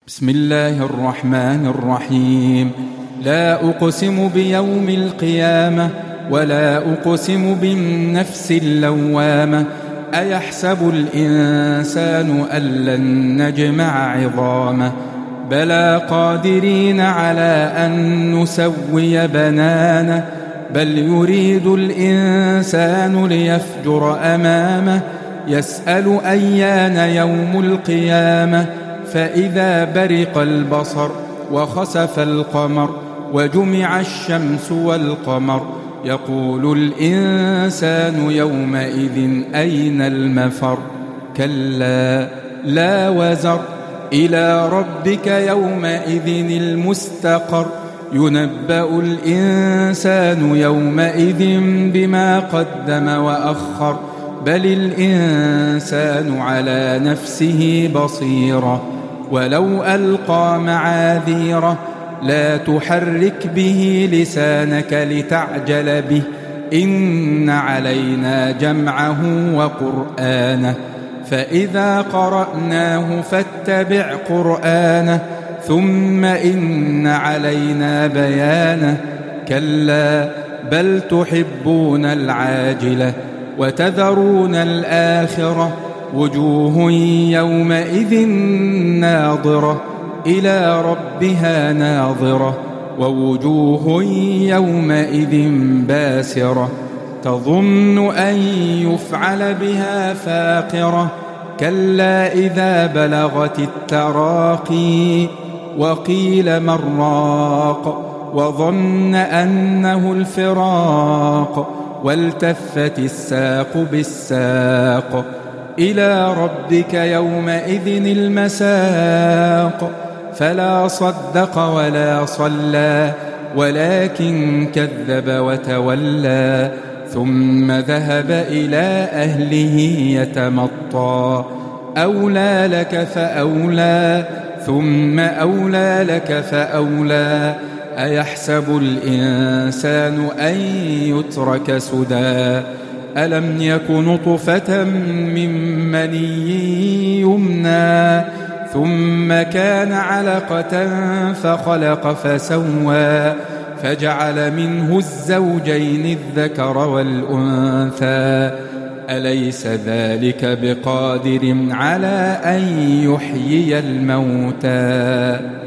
بسم الله الرحمن الرحيم. لا أقسم بيوم القيامة ولا أقسم بالنفس اللوامة. أيحسب الإنسان أن لن نجمع عظامه بلى قادرين على أن نسوي بنانه بل يريد الإنسان ليفجر أمامه يسأل أيان يوم القيامة فإذا برق البصر وخسف القمر وجمع الشمس والقمر يقول الإنسان يومئذ أين المفر كلا لا وزر إلى ربك يومئذ المستقر ينبأ الإنسان يومئذ بما قدم وأخر بل الإنسان على نفسه بصيرة ولو ألقى معاذيره لا تحرك به لسانك لتعجل به إن علينا جمعه وقرآنه فإذا قرأناه فاتبع قرآنه ثم إن علينا بيانه كلا بل تحبون العاجلة وتذرون الآخرة وجوه يومئذ ناظرة إلى ربها ناظرة ووجوه يومئذ باسرة تظن أن يفعل بها فاقرة كلا إذا بلغت التراقي وقيل من راق وظن أنه الفراق والتفت الساق بالساق إلى ربك يومئذ المساق فلا صدق ولا صلى ولكن كذب وتولى ثم ذهب إلى أهله يتمطى أولى لك فأولى ثم أولى لك فأولى أيحسب الإنسان أن يترك سدى ألم يك نطفة من مني يمنى ثم كان علقة فخلق فسوى فجعل منه الزوجين الذكر والأنثى أليس ذلك بقادر على أن يحيي الموتى